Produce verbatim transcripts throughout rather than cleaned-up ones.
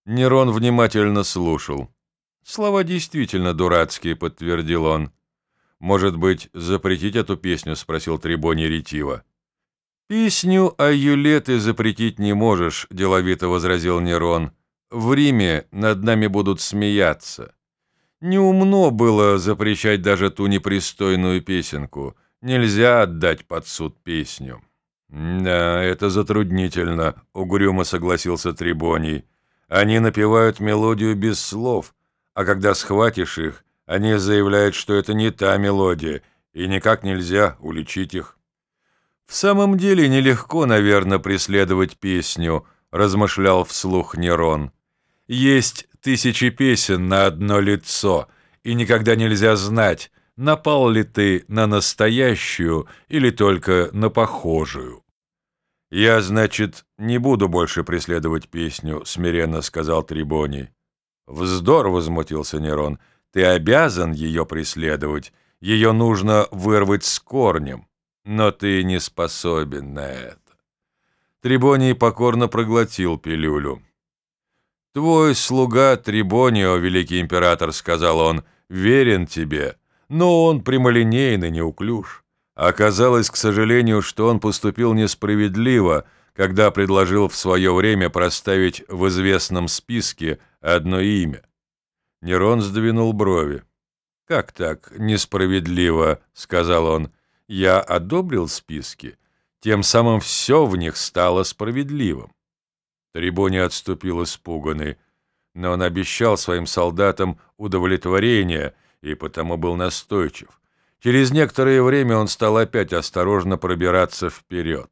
Нерон внимательно слушал. «Слова действительно дурацкие», — подтвердил он. «Может быть, запретить эту песню?» — спросил Трибоний ретиво. «Песню о Юле ты запретить не можешь», — деловито возразил Нерон. «В Риме над нами будут смеяться. Неумно было запрещать даже ту непристойную песенку. Нельзя отдать под суд песню». «Да, это затруднительно», — угрюмо согласился Трибоний. «Они напевают мелодию без слов, а когда схватишь их, они заявляют, что это не та мелодия, и никак нельзя уличить их». «В самом деле нелегко, наверное, преследовать песню», — размышлял вслух Нерон. «Есть тысячи песен на одно лицо, и никогда нельзя знать, напал ли ты на настоящую или только на похожую». «Я, значит, не буду больше преследовать песню», — смиренно сказал Трибоний. «Вздор», — возмутился Нерон, — «ты обязан ее преследовать, ее нужно вырвать с корнем, но ты не способен на это». Трибоний покорно проглотил пилюлю. «Твой слуга Трибонио, великий император, — сказал он, — верен тебе, но он прямолинейный, неуклюж. Оказалось, к сожалению, что он поступил несправедливо, когда предложил в свое время проставить в известном списке одно имя». Нерон сдвинул брови. «Как так, несправедливо?» — сказал он. «Я одобрил списки, тем самым все в них стало справедливым». Трибоний отступил испуганный, но он обещал своим солдатам удовлетворение и потому был настойчив. Через некоторое время он стал опять осторожно пробираться вперед.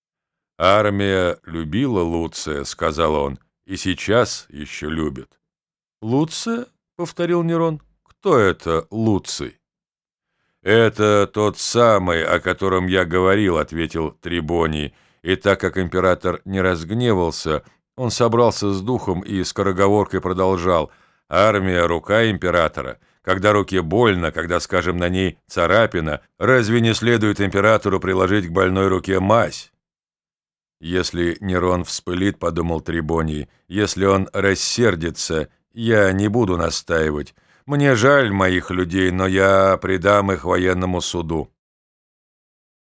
«Армия любила Луция», — сказал он, — «и сейчас еще любит». «Луция?» — повторил Нерон. «Кто это Луций?» «Это тот самый, о котором я говорил», — ответил Трибоний, и так как император не разгневался, он собрался с духом и скороговоркой продолжал: «Армия — рука императора. Когда руке больно, когда, скажем, на ней царапина, разве не следует императору приложить к больной руке мазь?» «Если Нерон вспылит, — подумал Трибоний, — если он рассердится, я не буду настаивать. Мне жаль моих людей, но я предам их военному суду».